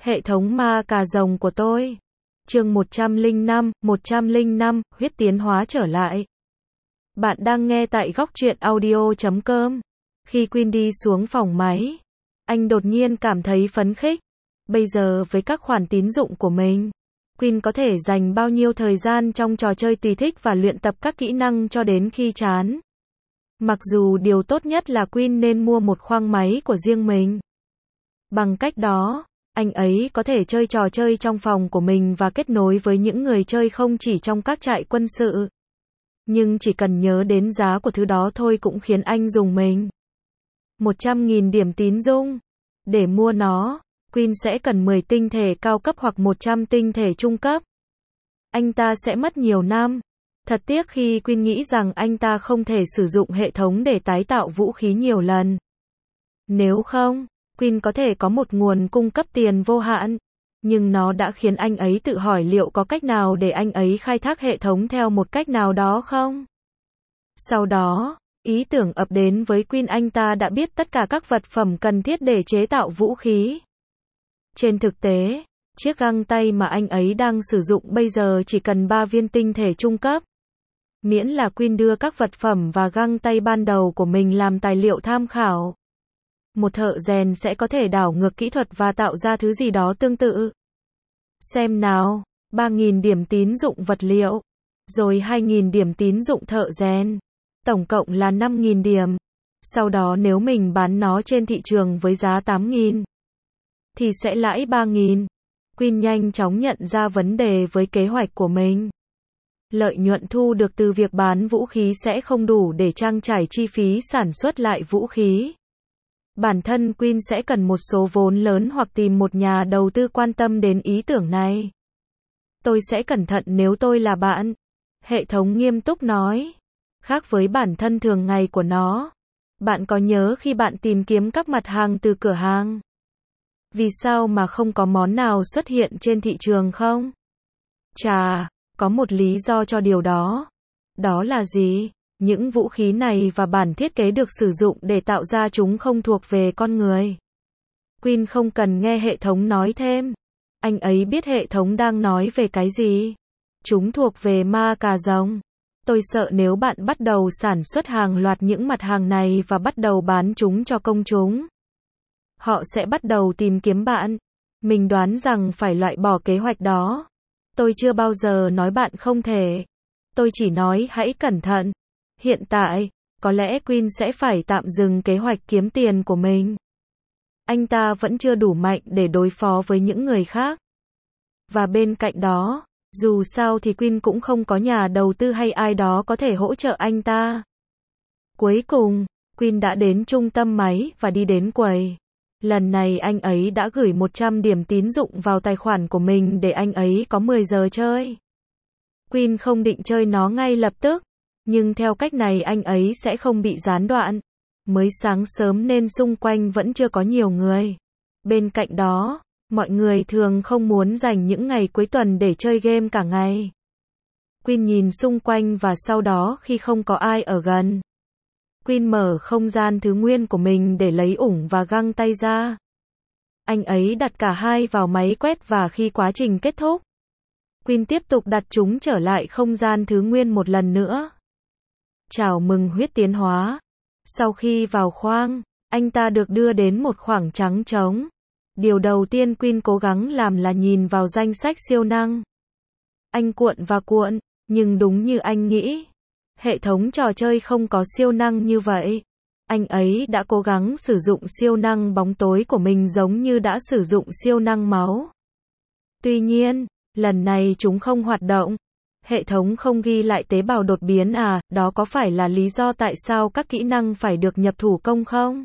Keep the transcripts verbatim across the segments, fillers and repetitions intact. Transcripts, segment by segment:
Hệ thống ma cà rồng của tôi. Chương một trăm lẻ năm, một trăm lẻ năm, huyết tiến hóa trở lại. Bạn đang nghe tại góc truyện audio chấm com. Khi Quyên đi xuống phòng máy, anh đột nhiên cảm thấy phấn khích. Bây giờ với các khoản tín dụng của mình, Quyên có thể dành bao nhiêu thời gian trong trò chơi tùy thích và luyện tập các kỹ năng cho đến khi chán. Mặc dù điều tốt nhất là Quyên nên mua một khoang máy của riêng mình. Bằng cách đó, anh ấy có thể chơi trò chơi trong phòng của mình và kết nối với những người chơi không chỉ trong các trại quân sự. Nhưng chỉ cần nhớ đến giá của thứ đó thôi cũng khiến anh rùng mình. một trăm nghìn điểm tín dụng. Để mua nó, Quyên sẽ cần mười tinh thể cao cấp hoặc một trăm tinh thể trung cấp. Anh ta sẽ mất nhiều năm. Thật tiếc khi Quyên nghĩ rằng anh ta không thể sử dụng hệ thống để tái tạo vũ khí nhiều lần. Nếu không, Quyên có thể có một nguồn cung cấp tiền vô hạn. Nhưng nó đã khiến anh ấy tự hỏi liệu có cách nào để anh ấy khai thác hệ thống theo một cách nào đó không? Sau đó, ý tưởng ập đến với Quyên, anh ta đã biết tất cả các vật phẩm cần thiết để chế tạo vũ khí. Trên thực tế, chiếc găng tay mà anh ấy đang sử dụng bây giờ chỉ cần ba viên tinh thể trung cấp. Miễn là Quyên đưa các vật phẩm và găng tay ban đầu của mình làm tài liệu tham khảo. Một thợ rèn sẽ có thể đảo ngược kỹ thuật và tạo ra thứ gì đó tương tự. Xem nào, ba nghìn điểm tín dụng vật liệu, rồi hai nghìn điểm tín dụng thợ rèn. Tổng cộng là năm nghìn điểm. Sau đó nếu mình bán nó trên thị trường với giá tám nghìn, thì sẽ lãi ba nghìn. Quyên nhanh chóng nhận ra vấn đề với kế hoạch của mình. Lợi nhuận thu được từ việc bán vũ khí sẽ không đủ để trang trải chi phí sản xuất lại vũ khí. Bản thân Quyên sẽ cần một số vốn lớn hoặc tìm một nhà đầu tư quan tâm đến ý tưởng này. Tôi sẽ cẩn thận nếu tôi là bạn. Hệ thống nghiêm túc nói. Khác với bản thân thường ngày của nó. Bạn có nhớ khi bạn tìm kiếm các mặt hàng từ cửa hàng? Vì sao mà không có món nào xuất hiện trên thị trường không? Chà, có một lý do cho điều đó. Đó là gì? Những vũ khí này và bản thiết kế được sử dụng để tạo ra chúng không thuộc về con người. Quyên không cần nghe hệ thống nói thêm. Anh ấy biết hệ thống đang nói về cái gì. Chúng thuộc về ma cà rồng. Tôi sợ nếu bạn bắt đầu sản xuất hàng loạt những mặt hàng này và bắt đầu bán chúng cho công chúng, họ sẽ bắt đầu tìm kiếm bạn. Mình đoán rằng phải loại bỏ kế hoạch đó. Tôi chưa bao giờ nói bạn không thể. Tôi chỉ nói hãy cẩn thận. Hiện tại, có lẽ Quyên sẽ phải tạm dừng kế hoạch kiếm tiền của mình. Anh ta vẫn chưa đủ mạnh để đối phó với những người khác. Và bên cạnh đó, dù sao thì Quyên cũng không có nhà đầu tư hay ai đó có thể hỗ trợ anh ta. Cuối cùng, Quyên đã đến trung tâm máy và đi đến quầy. Lần này anh ấy đã gửi một trăm điểm tín dụng vào tài khoản của mình để anh ấy có mười giờ chơi. Quyên không định chơi nó ngay lập tức. Nhưng theo cách này anh ấy sẽ không bị gián đoạn. Mới sáng sớm nên xung quanh vẫn chưa có nhiều người. Bên cạnh đó, mọi người thường không muốn dành những ngày cuối tuần để chơi game cả ngày. Quyên nhìn xung quanh và sau đó khi không có ai ở gần, Quyên mở không gian thứ nguyên của mình để lấy ủng và găng tay ra. Anh ấy đặt cả hai vào máy quét và khi quá trình kết thúc, Quyên tiếp tục đặt chúng trở lại không gian thứ nguyên một lần nữa. Chào mừng huyết tiến hóa. Sau khi vào khoang, anh ta được đưa đến một khoảng trắng trống. Điều đầu tiên Quyên cố gắng làm là nhìn vào danh sách siêu năng. Anh cuộn và cuộn, nhưng đúng như anh nghĩ, hệ thống trò chơi không có siêu năng như vậy. Anh ấy đã cố gắng sử dụng siêu năng bóng tối của mình giống như đã sử dụng siêu năng máu. Tuy nhiên, lần này chúng không hoạt động. Hệ thống không ghi lại tế bào đột biến à, đó có phải là lý do tại sao các kỹ năng phải được nhập thủ công không?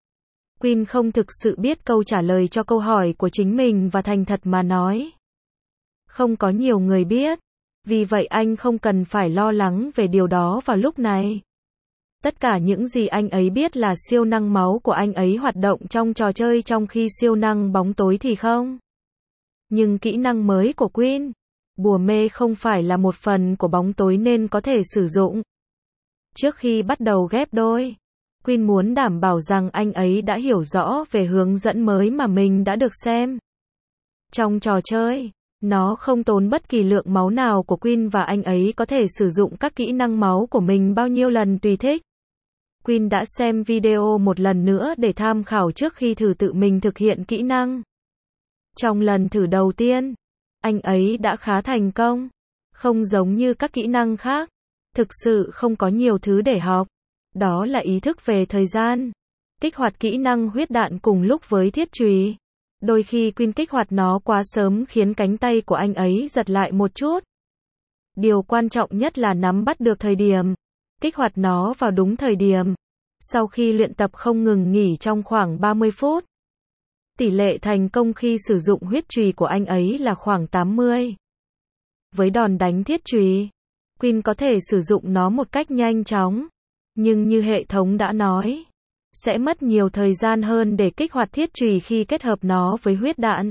Quyên không thực sự biết câu trả lời cho câu hỏi của chính mình và thành thật mà nói, không có nhiều người biết. Vì vậy anh không cần phải lo lắng về điều đó vào lúc này. Tất cả những gì anh ấy biết là siêu năng máu của anh ấy hoạt động trong trò chơi trong khi siêu năng bóng tối thì không. Nhưng kỹ năng mới của Quyên, bùa mê không phải là một phần của bóng tối nên có thể sử dụng. Trước khi bắt đầu ghép đôi, Quyên muốn đảm bảo rằng anh ấy đã hiểu rõ về hướng dẫn mới mà mình đã được xem. Trong trò chơi, nó không tốn bất kỳ lượng máu nào của Queen và anh ấy có thể sử dụng các kỹ năng máu của mình bao nhiêu lần tùy thích. Queen đã xem video một lần nữa để tham khảo trước khi thử tự mình thực hiện kỹ năng. Trong lần thử đầu tiên, anh ấy đã khá thành công. Không giống như các kỹ năng khác, thực sự không có nhiều thứ để học. Đó là ý thức về thời gian. Kích hoạt kỹ năng huyết đạn cùng lúc với thiết chùy. Đôi khi Queen kích hoạt nó quá sớm khiến cánh tay của anh ấy giật lại một chút. Điều quan trọng nhất là nắm bắt được thời điểm. Kích hoạt nó vào đúng thời điểm. Sau khi luyện tập không ngừng nghỉ trong khoảng ba mươi phút. Tỷ lệ thành công khi sử dụng huyết chùy của anh ấy là khoảng tám mươi. Với đòn đánh thiết chùy, Queen có thể sử dụng nó một cách nhanh chóng. Nhưng như hệ thống đã nói, sẽ mất nhiều thời gian hơn để kích hoạt thiết chùy khi kết hợp nó với huyết đạn.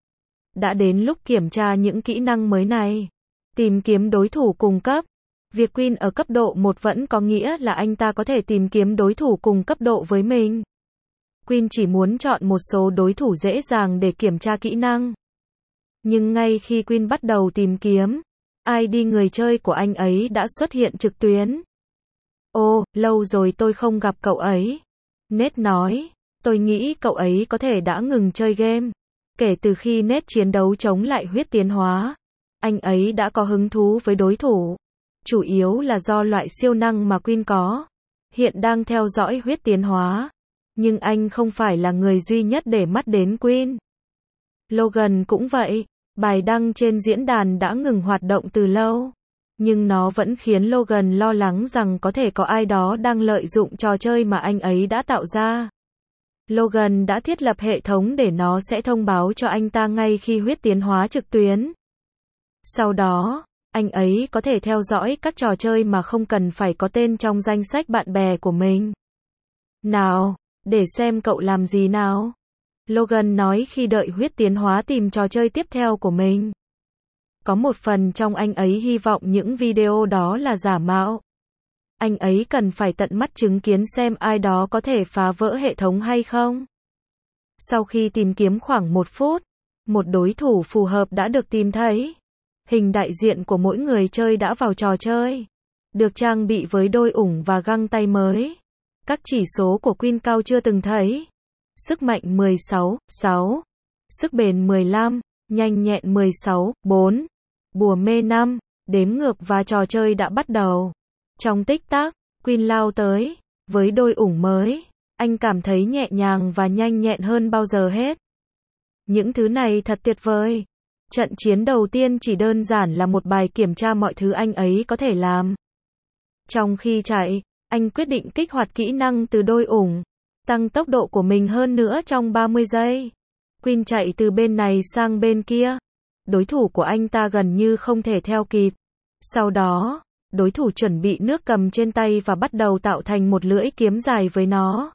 Đã đến lúc kiểm tra những kỹ năng mới này. Tìm kiếm đối thủ cùng cấp. Việc Queen ở cấp độ một vẫn có nghĩa là anh ta có thể tìm kiếm đối thủ cùng cấp độ với mình. Queen chỉ muốn chọn một số đối thủ dễ dàng để kiểm tra kỹ năng. Nhưng ngay khi Queen bắt đầu tìm kiếm, i đê người chơi của anh ấy đã xuất hiện trực tuyến. Ồ, lâu rồi tôi không gặp cậu ấy. Nate nói, tôi nghĩ cậu ấy có thể đã ngừng chơi game. Kể từ khi Nate chiến đấu chống lại huyết tiến hóa, anh ấy đã có hứng thú với đối thủ. Chủ yếu là do loại siêu năng mà Queen có. Hiện đang theo dõi huyết tiến hóa. Nhưng anh không phải là người duy nhất để mắt đến Queen. Logan cũng vậy. Bài đăng trên diễn đàn đã ngừng hoạt động từ lâu. Nhưng nó vẫn khiến Logan lo lắng rằng có thể có ai đó đang lợi dụng trò chơi mà anh ấy đã tạo ra. Logan đã thiết lập hệ thống để nó sẽ thông báo cho anh ta ngay khi huyết tiến hóa trực tuyến. Sau đó, anh ấy có thể theo dõi các trò chơi mà không cần phải có tên trong danh sách bạn bè của mình. Nào, để xem cậu làm gì nào. Logan nói khi đợi huyết tiến hóa tìm trò chơi tiếp theo của mình. Có một phần trong anh ấy hy vọng những video đó là giả mạo. Anh ấy cần phải tận mắt chứng kiến xem ai đó có thể phá vỡ hệ thống hay không. Sau khi tìm kiếm khoảng một phút, một đối thủ phù hợp đã được tìm thấy. Hình đại diện của mỗi người chơi đã vào trò chơi. Được trang bị với đôi ủng và găng tay mới. Các chỉ số của Queen cao chưa từng thấy. Sức mạnh mười sáu, sáu. Sức bền mười lăm, nhanh nhẹn mười sáu, bốn. Bùa mê năm, đếm ngược và trò chơi đã bắt đầu. Trong tích tắc, Queen lao tới. Với đôi ủng mới, anh cảm thấy nhẹ nhàng và nhanh nhẹn hơn bao giờ hết. Những thứ này thật tuyệt vời. Trận chiến đầu tiên chỉ đơn giản là một bài kiểm tra mọi thứ anh ấy có thể làm. Trong khi chạy, anh quyết định kích hoạt kỹ năng từ đôi ủng, tăng tốc độ của mình hơn nữa trong ba mươi giây. Queen chạy từ bên này sang bên kia. Đối thủ của anh ta gần như không thể theo kịp. Sau đó, đối thủ chuẩn bị nước cầm trên tay và bắt đầu tạo thành một lưỡi kiếm dài với nó.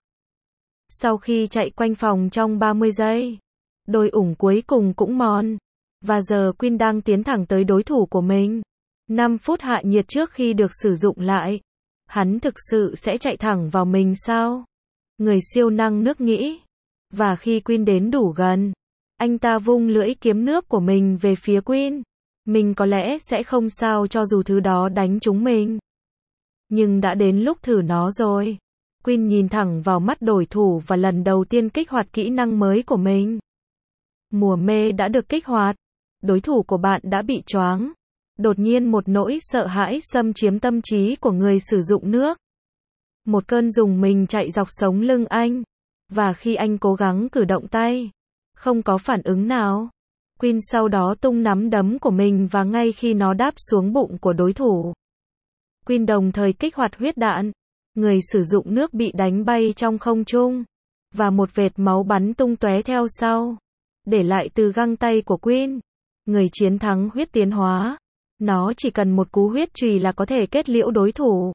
Sau khi chạy quanh phòng trong ba mươi giây, đôi ủng cuối cùng cũng mòn. Và giờ Queen đang tiến thẳng tới đối thủ của mình. năm phút hạ nhiệt trước khi được sử dụng lại. Hắn thực sự sẽ chạy thẳng vào mình sao? Người siêu năng nước nghĩ. Và khi Queen đến đủ gần, anh ta vung lưỡi kiếm nước của mình về phía Queen. Mình có lẽ sẽ không sao cho dù thứ đó đánh trúng mình. Nhưng đã đến lúc thử nó rồi. Queen nhìn thẳng vào mắt đối thủ và lần đầu tiên kích hoạt kỹ năng mới của mình. Mùa mê đã được kích hoạt. Đối thủ của bạn đã bị choáng. Đột nhiên một nỗi sợ hãi xâm chiếm tâm trí của người sử dụng nước. Một cơn rùng mình chạy dọc sống lưng anh. Và khi anh cố gắng cử động tay, không có phản ứng nào. Queen sau đó tung nắm đấm của mình và ngay khi nó đáp xuống bụng của đối thủ, Queen đồng thời kích hoạt huyết đạn. Người sử dụng nước bị đánh bay trong không trung. Và một vệt máu bắn tung tóe theo sau. Để lại từ găng tay của Queen. Người chiến thắng huyết tiến hóa. Nó chỉ cần một cú huyết chùy là có thể kết liễu đối thủ.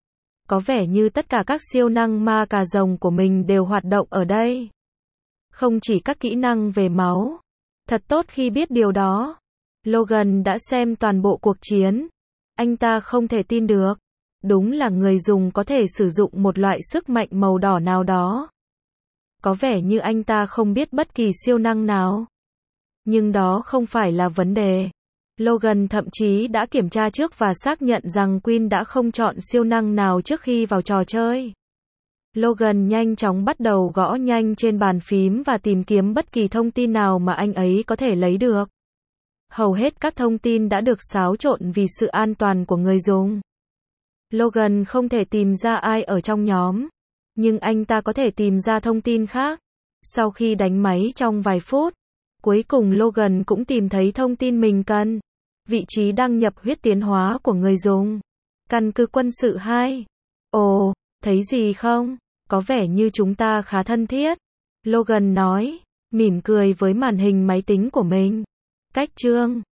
Có vẻ như tất cả các siêu năng ma cà rồng của mình đều hoạt động ở đây. Không chỉ các kỹ năng về máu. Thật tốt khi biết điều đó. Logan đã xem toàn bộ cuộc chiến. Anh ta không thể tin được. Đúng là người dùng có thể sử dụng một loại sức mạnh màu đỏ nào đó. Có vẻ như anh ta không biết bất kỳ siêu năng nào. Nhưng đó không phải là vấn đề. Logan thậm chí đã kiểm tra trước và xác nhận rằng Quinn đã không chọn siêu năng nào trước khi vào trò chơi. Logan nhanh chóng bắt đầu gõ nhanh trên bàn phím và tìm kiếm bất kỳ thông tin nào mà anh ấy có thể lấy được. Hầu hết các thông tin đã được xáo trộn vì sự an toàn của người dùng. Logan không thể tìm ra ai ở trong nhóm, nhưng anh ta có thể tìm ra thông tin khác. Sau khi đánh máy trong vài phút, cuối cùng Logan cũng tìm thấy thông tin mình cần. Vị trí đăng nhập huyết tiến hóa của người dùng. Căn cứ quân sự hai. Ồ, thấy gì không? Có vẻ như chúng ta khá thân thiết. Logan nói, mỉm cười với màn hình máy tính của mình. Cách chương